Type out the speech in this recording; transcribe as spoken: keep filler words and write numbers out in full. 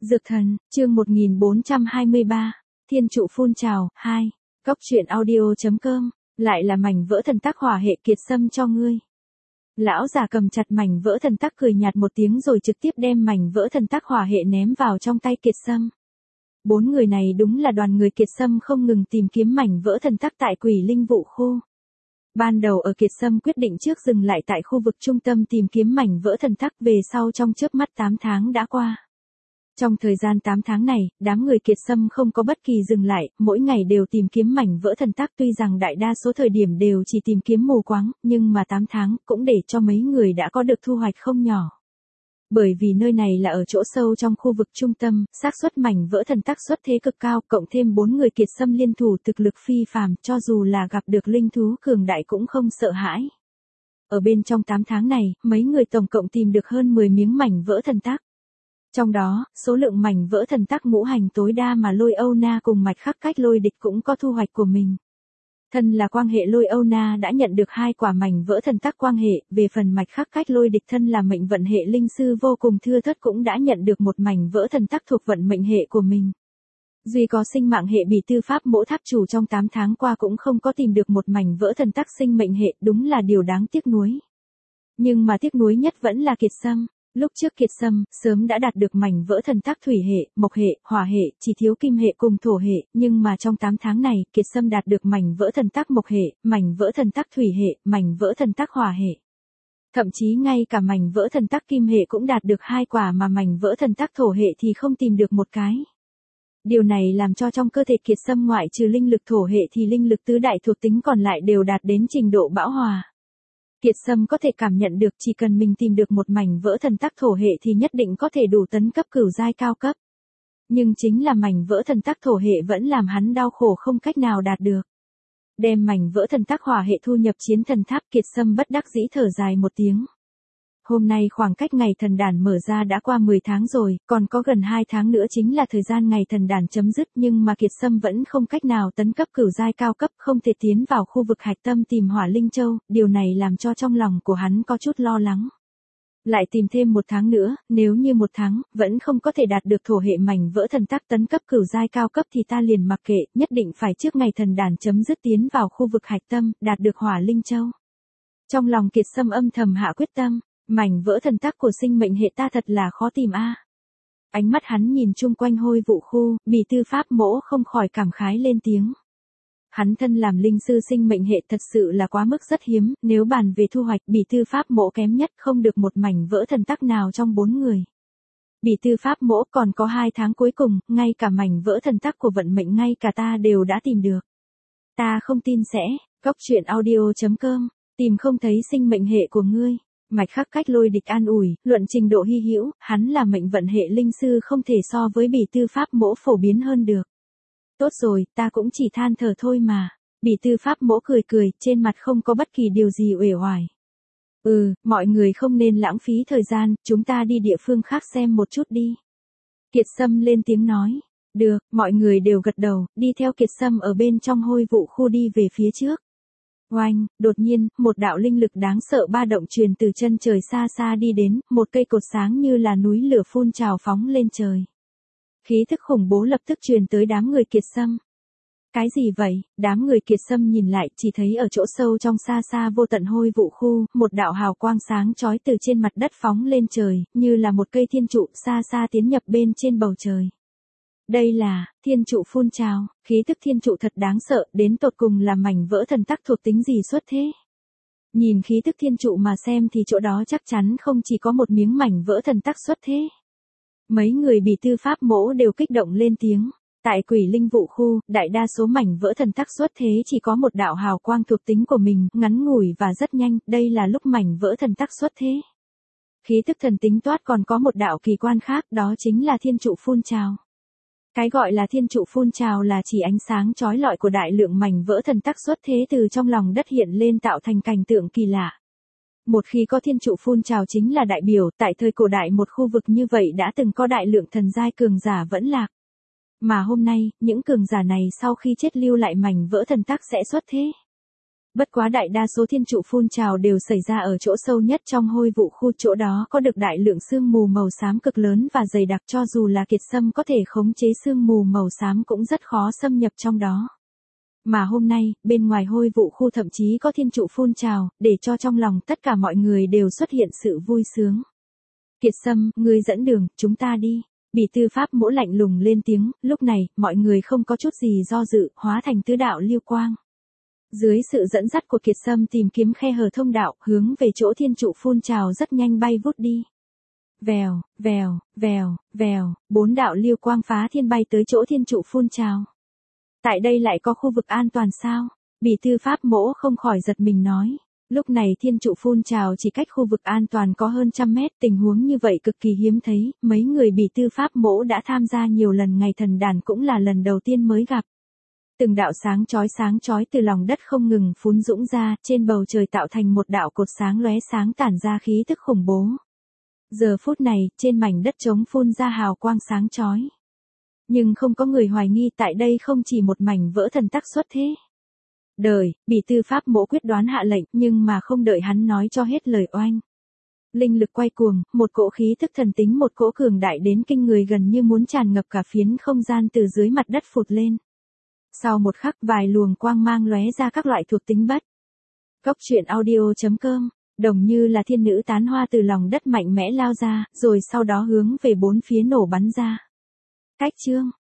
Dược thần, chương một nghìn bốn trăm hai mươi ba, Thiên trụ phun trào, hai, Cóc truyện audio.com, lại là mảnh vỡ thần tắc hỏa hệ kiệt sâm cho ngươi. Lão già cầm chặt mảnh vỡ thần tắc cười nhạt một tiếng rồi trực tiếp đem mảnh vỡ thần tắc hỏa hệ ném vào trong tay kiệt sâm. Bốn người này đúng là đoàn người kiệt sâm không ngừng tìm kiếm mảnh vỡ thần tắc tại Quỷ Linh Vụ khu. Ban đầu ở kiệt sâm quyết định trước dừng lại tại khu vực trung tâm tìm kiếm mảnh vỡ thần tắc, về sau trong chớp mắt tám tháng đã qua. Trong thời gian tám tháng này, đám người kiệt sâm không có bất kỳ dừng lại, mỗi ngày đều tìm kiếm mảnh vỡ thần tắc, tuy rằng đại đa số thời điểm đều chỉ tìm kiếm mù quáng, nhưng mà tám tháng cũng để cho mấy người đã có được thu hoạch không nhỏ. Bởi vì nơi này là ở chỗ sâu trong khu vực trung tâm, xác suất mảnh vỡ thần tắc xuất thế cực cao, cộng thêm bốn người kiệt sâm liên thủ thực lực phi phàm, cho dù là gặp được linh thú cường đại cũng không sợ hãi. Ở bên trong tám tháng này, mấy người tổng cộng tìm được hơn mười miếng mảnh vỡ thần tắc. Trong đó, số lượng mảnh vỡ thần tắc ngũ hành tối đa mà Lôi Âu Na cùng Mạch Khắc Cách Lôi Địch cũng có thu hoạch của mình. Thân là quang hệ Lôi Âu Na đã nhận được hai quả mảnh vỡ thần tắc quang hệ, về phần Mạch Khắc Cách Lôi Địch thân là mệnh vận hệ linh sư vô cùng thưa thớt cũng đã nhận được một mảnh vỡ thần tắc thuộc vận mệnh hệ của mình. Duy có sinh mạng hệ Bỉ Tư Pháp Mỗ Tháp chủ trong tám tháng qua cũng không có tìm được một mảnh vỡ thần tắc sinh mệnh hệ, đúng là điều đáng tiếc nuối. Nhưng mà tiếc nuối nhất vẫn là kiệt sâm. Lúc trước kiệt sâm, sớm đã đạt được mảnh vỡ thần tắc thủy hệ, mộc hệ, hỏa hệ, chỉ thiếu kim hệ cùng thổ hệ, nhưng mà trong tám tháng này, kiệt sâm đạt được mảnh vỡ thần tắc mộc hệ, mảnh vỡ thần tắc thủy hệ, mảnh vỡ thần tắc hỏa hệ. Thậm chí ngay cả mảnh vỡ thần tắc kim hệ cũng đạt được hai quả, mà mảnh vỡ thần tắc thổ hệ thì không tìm được một cái. Điều này làm cho trong cơ thể kiệt sâm ngoại trừ linh lực thổ hệ thì linh lực tứ đại thuộc tính còn lại đều đạt đến trình độ bão hòa. Kiệt sâm có thể cảm nhận được chỉ cần mình tìm được một mảnh vỡ thần tắc thổ hệ thì nhất định có thể đủ tấn cấp cửu giai cao cấp. Nhưng chính là mảnh vỡ thần tắc thổ hệ vẫn làm hắn đau khổ không cách nào đạt được. Đem mảnh vỡ thần tắc hỏa hệ thu nhập chiến thần tháp, kiệt sâm bất đắc dĩ thở dài một tiếng. Hôm nay khoảng cách ngày thần đàn mở ra đã qua mười tháng rồi, còn có gần hai tháng nữa chính là thời gian ngày thần đàn chấm dứt, nhưng mà kiệt sâm vẫn không cách nào tấn cấp cửu giai cao cấp, không thể tiến vào khu vực hạch tâm tìm hỏa linh châu, điều này làm cho trong lòng của hắn có chút lo lắng. Lại tìm thêm một tháng nữa, nếu như một tháng, vẫn không có thể đạt được thổ hệ mảnh vỡ thần tắc tấn cấp cửu giai cao cấp thì ta liền mặc kệ, nhất định phải trước ngày thần đàn chấm dứt tiến vào khu vực hạch tâm, đạt được hỏa linh châu. Trong lòng kiệt sâm âm thầm hạ quyết tâm. Mảnh vỡ thần tắc của sinh mệnh hệ ta thật là khó tìm a. À. Ánh mắt hắn nhìn chung quanh hôi vụ khu, Bỉ Tư Pháp Mỗ không khỏi cảm khái lên tiếng. Hắn thân làm linh sư sinh mệnh hệ thật sự là quá mức rất hiếm, nếu bàn về thu hoạch Bỉ Tư Pháp Mỗ kém nhất không được một mảnh vỡ thần tắc nào trong bốn người. Bỉ Tư Pháp Mỗ còn có hai tháng cuối cùng, ngay cả mảnh vỡ thần tắc của vận mệnh ngay cả ta đều đã tìm được. Ta không tin sẽ, Cóc truyện audio.com, tìm không thấy sinh mệnh hệ của ngươi. Mạch Khắc Cách Lôi Địch an ủi, luận trình độ hy hữu, hắn là mệnh vận hệ linh sư không thể so với Bỉ Tư Pháp Mỗ phổ biến hơn được. Tốt rồi, ta cũng chỉ than thở thôi mà. Bỉ Tư Pháp Mỗ cười cười, trên mặt không có bất kỳ điều gì uể oải. Ừ, mọi người không nên lãng phí thời gian, chúng ta đi địa phương khác xem một chút đi. Kiệt sâm lên tiếng nói. Được, mọi người đều gật đầu, đi theo kiệt sâm ở bên trong hôi vụ khu đi về phía trước. Oanh, đột nhiên, một đạo linh lực đáng sợ ba động truyền từ chân trời xa xa đi đến, một cây cột sáng như là núi lửa phun trào phóng lên trời. Khí thức khủng bố lập tức truyền tới đám người kiệt sâm. Cái gì vậy? Đám người kiệt sâm nhìn lại, chỉ thấy ở chỗ sâu trong xa xa vô tận hôi vụ khu, một đạo hào quang sáng chói từ trên mặt đất phóng lên trời, như là một cây thiên trụ xa xa tiến nhập bên trên bầu trời. Đây là, thiên trụ phun trào, khí tức thiên trụ thật đáng sợ, đến tột cùng là mảnh vỡ thần tắc thuộc tính gì xuất thế. Nhìn khí tức thiên trụ mà xem thì chỗ đó chắc chắn không chỉ có một miếng mảnh vỡ thần tắc xuất thế. Mấy người Bỉ Tư Pháp Mỗ đều kích động lên tiếng. Tại Quỷ Linh Vụ khu, đại đa số mảnh vỡ thần tắc xuất thế chỉ có một đạo hào quang thuộc tính của mình, ngắn ngủi và rất nhanh, đây là lúc mảnh vỡ thần tắc xuất thế. Khí tức thần tính toát còn có một đạo kỳ quan khác, đó chính là thiên trụ phun trào. Cái gọi là thiên trụ phun trào là chỉ ánh sáng chói lọi của đại lượng mảnh vỡ thần tắc xuất thế từ trong lòng đất hiện lên tạo thành cảnh tượng kỳ lạ. Một khi có thiên trụ phun trào chính là đại biểu, tại thời cổ đại một khu vực như vậy đã từng có đại lượng thần giai cường giả vẫn lạc. Mà hôm nay, những cường giả này sau khi chết lưu lại mảnh vỡ thần tắc sẽ xuất thế. Bất quá đại đa số thiên trụ phun trào đều xảy ra ở chỗ sâu nhất trong hôi vụ khu, chỗ đó có được đại lượng sương mù màu xám cực lớn và dày đặc, cho dù là kiệt sâm có thể khống chế sương mù màu xám cũng rất khó xâm nhập trong đó. Mà hôm nay, bên ngoài hôi vụ khu thậm chí có thiên trụ phun trào, để cho trong lòng tất cả mọi người đều xuất hiện sự vui sướng. Kiệt sâm, ngươi dẫn đường, chúng ta đi. Bỉ tư pháp mỗ lạnh lùng lên tiếng, lúc này, mọi người không có chút gì do dự, hóa thành tứ đạo lưu quang. Dưới sự dẫn dắt của Kiệt Sâm tìm kiếm khe hở thông đạo, hướng về chỗ thiên trụ phun trào rất nhanh bay vút đi. Vèo, vèo, vèo, vèo, bốn đạo lưu quang phá thiên bay tới chỗ thiên trụ phun trào. Tại đây lại có khu vực an toàn sao? Bỉ tư pháp mỗ không khỏi giật mình nói. Lúc này thiên trụ phun trào chỉ cách khu vực an toàn có hơn trăm mét, tình huống như vậy cực kỳ hiếm thấy, mấy người bỉ tư pháp mỗ đã tham gia nhiều lần ngày thần đàn cũng là lần đầu tiên mới gặp. Từng đạo sáng chói sáng chói từ lòng đất không ngừng phún dũng ra, trên bầu trời tạo thành một đạo cột sáng lóe sáng tản ra khí tức khủng bố. Giờ phút này, trên mảnh đất trống phun ra hào quang sáng chói. Nhưng không có người hoài nghi tại đây không chỉ một mảnh vỡ thần tắc xuất thế. Đời, bỉ tư pháp mỗ quyết đoán hạ lệnh, nhưng mà không đợi hắn nói cho hết lời oanh. Linh lực quay cuồng, một cỗ khí thức thần tính, một cỗ cường đại đến kinh người gần như muốn tràn ngập cả phiến không gian từ dưới mặt đất phụt lên. Sau một khắc vài luồng quang mang lóe ra các loại thuộc tính bất. Góc truyện audio chấm com, đồng như là thiên nữ tán hoa từ lòng đất mạnh mẽ lao ra, rồi sau đó hướng về bốn phía nổ bắn ra. Cách chương